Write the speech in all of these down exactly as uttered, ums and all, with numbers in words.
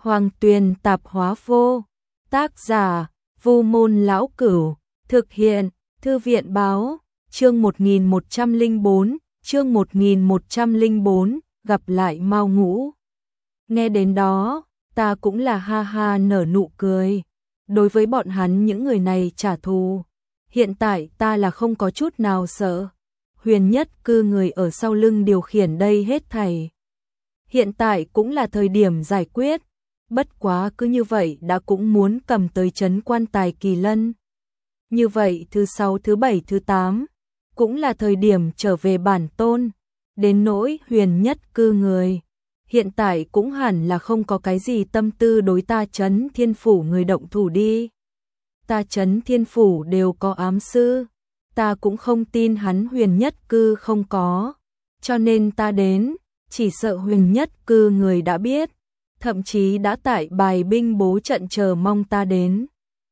Hoàng Tuyền tạp hóa vô. Tác giả: Vu Môn Lão Cửu. Thực hiện: Thư viện báo. Chương một nghìn một trăm lẻ bốn, chương một nghìn một trăm lẻ bốn, gặp lại Mao Ngũ. Nghe đến đó, ta cũng là ha ha nở nụ cười. Đối với bọn hắn những người này trả thù, hiện tại ta là không có chút nào sợ. Huyền Nhất Cư người ở sau lưng điều khiển đây hết thảy. Hiện tại cũng là thời điểm giải quyết, bất quá cứ như vậy đã cũng muốn cầm tới trấn Quan Tài Kỳ Lân. Như vậy thứ sáu, thứ bảy, thứ tám cũng là thời điểm trở về bản tôn. Đến nỗi Huyền Nhất Cư người, hiện tại cũng hẳn là không có cái gì tâm tư đối ta Trấn Thiên Phủ người động thủ đi. Ta Trấn Thiên Phủ đều có ám sư, ta cũng không tin hắn Huyền Nhất Cư không có. Cho nên ta đến, chỉ sợ Huyền Nhất Cư người đã biết, thậm chí đã tại bài binh bố trận chờ mong ta đến.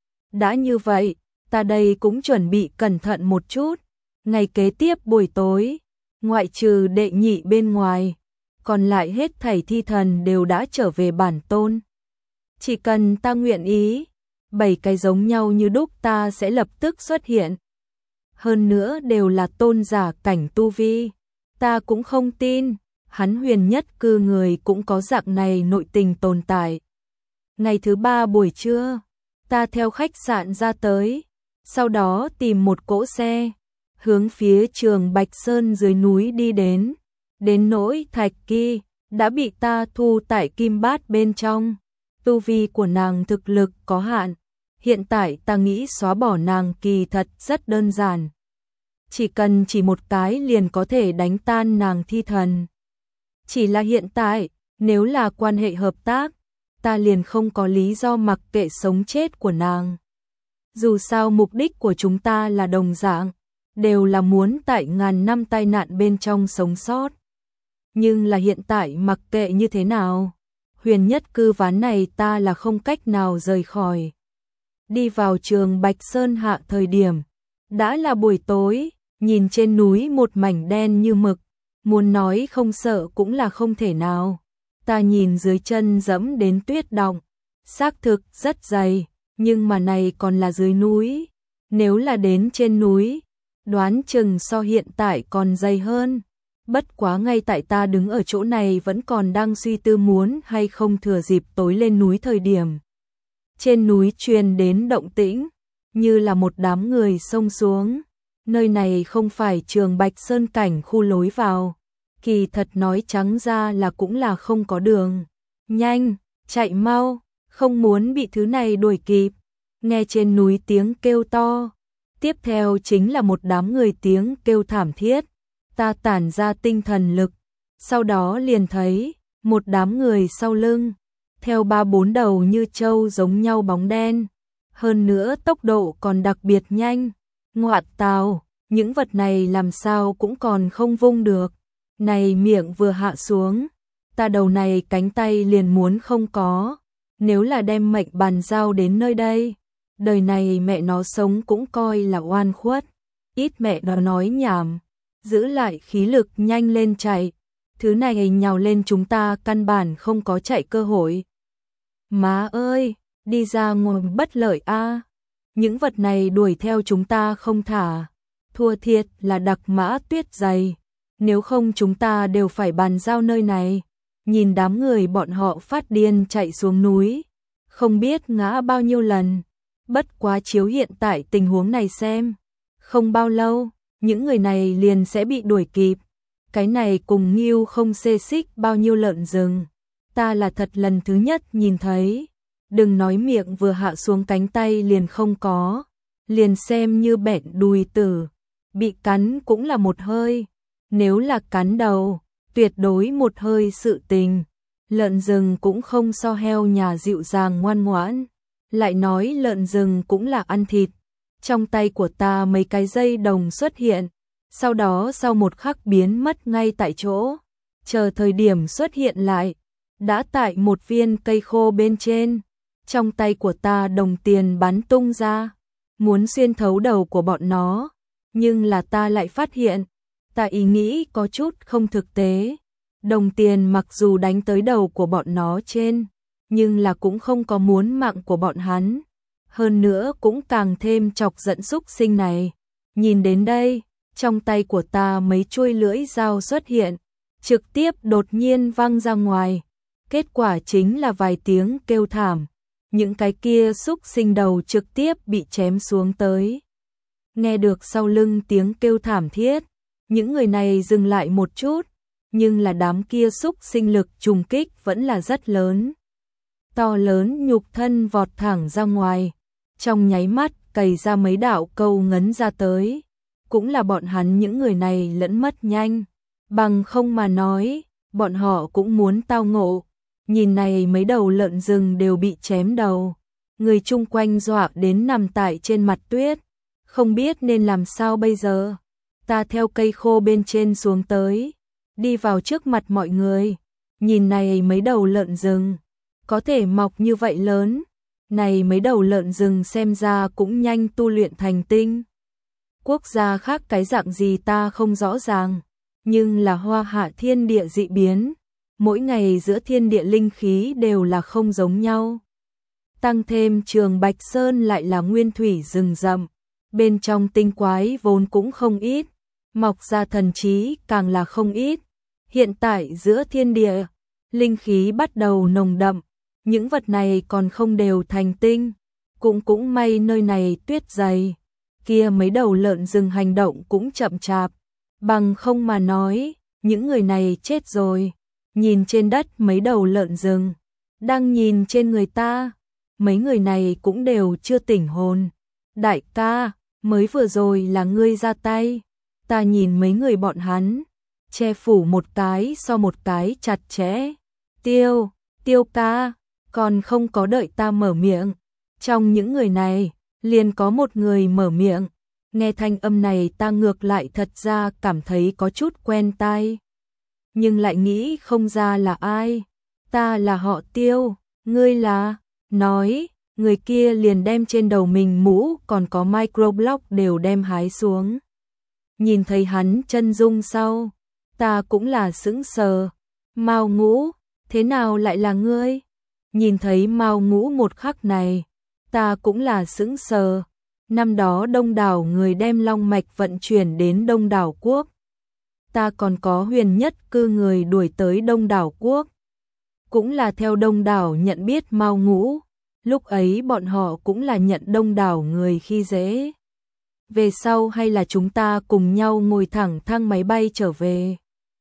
Đã như vậy, ta đây cũng chuẩn bị cẩn thận một chút. Ngày kế tiếp buổi tối, ngoại trừ đệ nhị bên ngoài, còn lại hết thảy thi thần đều đã trở về bản tôn. Chỉ cần ta nguyện ý, bảy cái giống nhau như đúc ta sẽ lập tức xuất hiện. Hơn nữa đều là tôn giả cảnh tu vi. Ta cũng không tin, hắn Huyền Nhất Cư người cũng có dạng này nội tình tồn tại. Ngày thứ ba buổi trưa, ta theo khách sạn ra tới, sau đó tìm một cỗ xe, hướng phía Trường Bạch Sơn dưới núi đi đến. Đến nỗi Thạch Kỳ đã bị ta thu tại Kim Bát bên trong. Tu vi của nàng thực lực có hạn, hiện tại ta nghĩ xóa bỏ nàng kỳ thật rất đơn giản. Chỉ cần chỉ một cái liền có thể đánh tan nàng thi thần. Chỉ là hiện tại, nếu là quan hệ hợp tác, ta liền không có lý do mặc kệ sống chết của nàng. Dù sao mục đích của chúng ta là đồng dạng, đều là muốn tại ngàn năm tai nạn bên trong sống sót. Nhưng là hiện tại mặc kệ như thế nào, Huyền Nhất Cư ván này ta là không cách nào rời khỏi. Đi vào Trường Bạch Sơn hạ thời điểm, đã là buổi tối, nhìn trên núi một mảnh đen như mực, muốn nói không sợ cũng là không thể nào. Ta nhìn dưới chân dẫm đến tuyết đọng, xác thực rất dày, nhưng mà này còn là dưới núi. Nếu là đến trên núi, đoán chừng so hiện tại còn dày hơn. Bất quá ngay tại ta đứng ở chỗ này vẫn còn đang suy tư muốn hay không thừa dịp tối lên núi thời điểm. Trên núi truyền đến động tĩnh, như là một đám người xông xuống. Nơi này không phải Trường Bạch Sơn cảnh khu lối vào, kỳ thật nói trắng ra là cũng là không có đường. Nhanh, chạy mau, không muốn bị thứ này đuổi kịp. Nghe trên núi tiếng kêu to, tiếp theo chính là một đám người tiếng kêu thảm thiết. Ta tản ra tinh thần lực, sau đó liền thấy một đám người sau lưng, theo ba bốn đầu như trâu giống nhau bóng đen, hơn nữa tốc độ còn đặc biệt nhanh. Ngoạn tào, những vật này làm sao cũng còn không vung được. Này miệng vừa hạ xuống, ta đầu này cánh tay liền muốn không có. Nếu là đem mệnh bàn giao đến nơi đây, đời này mẹ nó sống cũng coi là oan khuất. Ít mẹ nó nói nhảm, giữ lại khí lực nhanh lên chạy. Thứ này nhào lên chúng ta căn bản không có chạy cơ hội. Má ơi, đi ra ngoài bất lợi a. Những vật này đuổi theo chúng ta không thả, thua thiệt là đặc mã tuyết dày. Nếu không chúng ta đều phải bàn giao nơi này. Nhìn đám người bọn họ phát điên chạy xuống núi, không biết ngã bao nhiêu lần. Bất quá chiếu hiện tại tình huống này xem, không bao lâu, những người này liền sẽ bị đuổi kịp. Cái này cùng Ngưu không xê xích bao nhiêu lợn rừng. Ta là thật lần thứ nhất nhìn thấy. Đừng nói miệng vừa hạ xuống cánh tay liền không có, liền xem như bẹn đùi tử, bị cắn cũng là một hơi. Nếu là cắn đầu, tuyệt đối một hơi sự tình. Lợn rừng cũng không so heo nhà dịu dàng ngoan ngoãn. Lại nói lợn rừng cũng là ăn thịt. Trong tay của ta mấy cái dây đồng xuất hiện, sau đó sau một khắc biến mất ngay tại chỗ. Chờ thời điểm xuất hiện lại, đã tại một viên cây khô bên trên. Trong tay của ta đồng tiền bắn tung ra, muốn xuyên thấu đầu của bọn nó. Nhưng là ta lại phát hiện, ta ý nghĩ có chút không thực tế. Đồng tiền mặc dù đánh tới đầu của bọn nó trên, nhưng là cũng không có muốn mạng của bọn hắn. Hơn nữa cũng càng thêm chọc giận xúc sinh này. Nhìn đến đây, trong tay của ta mấy chuôi lưỡi dao xuất hiện, trực tiếp đột nhiên văng ra ngoài. Kết quả chính là vài tiếng kêu thảm, những cái kia xúc sinh đầu trực tiếp bị chém xuống tới. Nghe được sau lưng tiếng kêu thảm thiết, những người này dừng lại một chút, nhưng là đám kia xúc sinh lực trùng kích vẫn là rất lớn. To lớn nhục thân vọt thẳng ra ngoài, trong nháy mắt cày ra mấy đạo câu ngấn ra tới. Cũng là bọn hắn những người này lẫn mất nhanh, bằng không mà nói, bọn họ cũng muốn tao ngộ. Nhìn này mấy đầu lợn rừng đều bị chém đầu, người chung quanh dọa đến nằm tại trên mặt tuyết, không biết nên làm sao bây giờ. Ta theo cây khô bên trên xuống tới, đi vào trước mặt mọi người, nhìn này mấy đầu lợn rừng, có thể mọc như vậy lớn, này mấy đầu lợn rừng xem ra cũng nhanh tu luyện thành tinh. Quốc gia khác cái dạng gì ta không rõ ràng, nhưng là Hoa Hạ thiên địa dị biến, mỗi ngày giữa thiên địa linh khí đều là không giống nhau. Tăng thêm Trường Bạch Sơn lại là nguyên thủy rừng rậm, bên trong tinh quái vốn cũng không ít, mọc ra thần trí càng là không ít. Hiện tại giữa thiên địa, linh khí bắt đầu nồng đậm, những vật này còn không đều thành tinh, cũng cũng may nơi này tuyết dày. Kia mấy đầu lợn rừng hành động cũng chậm chạp, bằng không mà nói, những người này chết rồi. Nhìn trên đất mấy đầu lợn rừng, đang nhìn trên người ta, mấy người này cũng đều chưa tỉnh hồn. Đại ca, mới vừa rồi là ngươi ra tay, ta nhìn mấy người bọn hắn, che phủ một cái so một cái chặt chẽ. Tiêu, tiêu ca, còn không có đợi ta mở miệng, trong những người này, liền có một người mở miệng. Nghe thanh âm này ta ngược lại thật ra cảm thấy có chút quen tai, nhưng lại nghĩ không ra là ai. Ta là họ Tiêu, ngươi là? Nói, người kia liền đem trên đầu mình mũ còn có microblock đều đem hái xuống. Nhìn thấy hắn chân dung sau, ta cũng là sững sờ. Mao Ngũ, thế nào lại là ngươi? Nhìn thấy Mao Ngũ một khắc này, ta cũng là sững sờ. Năm đó đông đảo người đem long mạch vận chuyển đến Đông Đảo Quốc. Ta còn có huyền nhất cư người đuổi tới Đông Đảo Quốc. Cũng là theo Đông Đảo nhận biết Mao Ngũ. Lúc ấy bọn họ cũng là nhận Đông Đảo người khi dễ. Về sau hay là chúng ta cùng nhau ngồi thẳng thang máy bay trở về.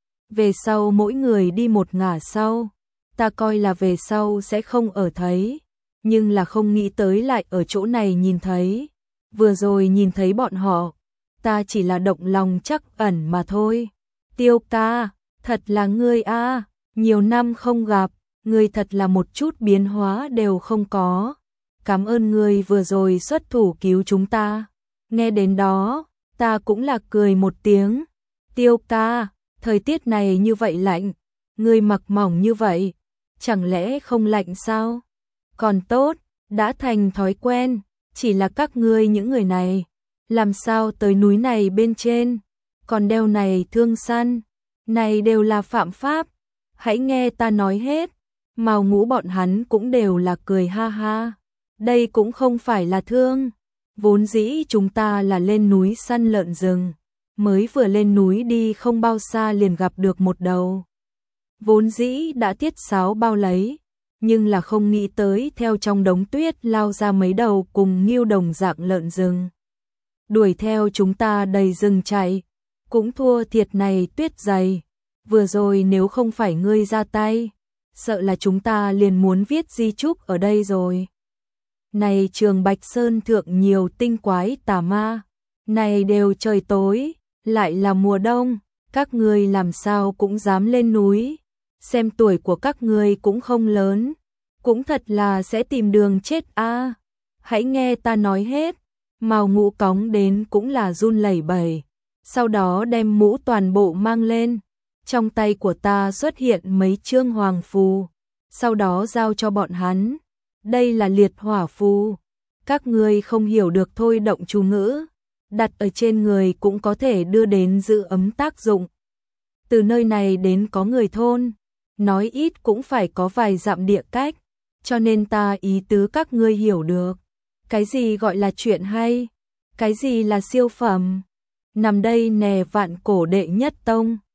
Về sau mỗi người đi một ngả sau. Ta coi là về sau sẽ không ở thấy. Nhưng là không nghĩ tới lại ở chỗ này nhìn thấy. Vừa rồi nhìn thấy bọn họ, ta chỉ là động lòng chắc ẩn mà thôi. Tiêu ca, thật là ngươi a, nhiều năm không gặp, ngươi thật là một chút biến hóa đều không có. Cảm ơn ngươi vừa rồi xuất thủ cứu chúng ta. Nghe đến đó, ta cũng là cười một tiếng. Tiêu ca, thời tiết này như vậy lạnh, ngươi mặc mỏng như vậy, chẳng lẽ không lạnh sao? Còn tốt, đã thành thói quen. Chỉ là các ngươi những người này, làm sao tới núi này bên trên, còn đeo này thương săn, này đều là phạm pháp, hãy nghe ta nói hết. Mao Ngũ bọn hắn cũng đều là cười ha ha, đây cũng không phải là thương, vốn dĩ chúng ta là lên núi săn lợn rừng, mới vừa lên núi đi không bao xa liền gặp được một đầu. Vốn dĩ đã tiết sáo bao lấy, nhưng là không nghĩ tới theo trong đống tuyết lao ra mấy đầu cùng nghêu đồng dạng lợn rừng. Đuổi theo chúng ta đầy rừng chạy, cũng thua thiệt này tuyết dày. Vừa rồi nếu không phải ngươi ra tay, sợ là chúng ta liền muốn viết di chúc ở đây rồi. Này Trường Bạch Sơn thượng nhiều tinh quái tà ma, này đều trời tối, lại là mùa đông, các ngươi làm sao cũng dám lên núi. Xem tuổi của các ngươi cũng không lớn, cũng thật là sẽ tìm đường chết a. À. Hãy nghe ta nói hết. Mao Ngũ cóng đến cũng là run lẩy bẩy, sau đó đem mũ toàn bộ mang lên. Trong tay của ta xuất hiện mấy chương hoàng phù, sau đó giao cho bọn hắn. Đây là liệt hỏa phù, các ngươi không hiểu được thôi động chú ngữ, đặt ở trên người cũng có thể đưa đến giữ ấm tác dụng. Từ nơi này đến có người thôn, nói ít cũng phải có vài dặm địa cách, cho nên ta ý tứ các ngươi hiểu được. Cái gì gọi là chuyện hay? Cái gì là siêu phẩm? Nằm đây nè vạn cổ đệ nhất tông.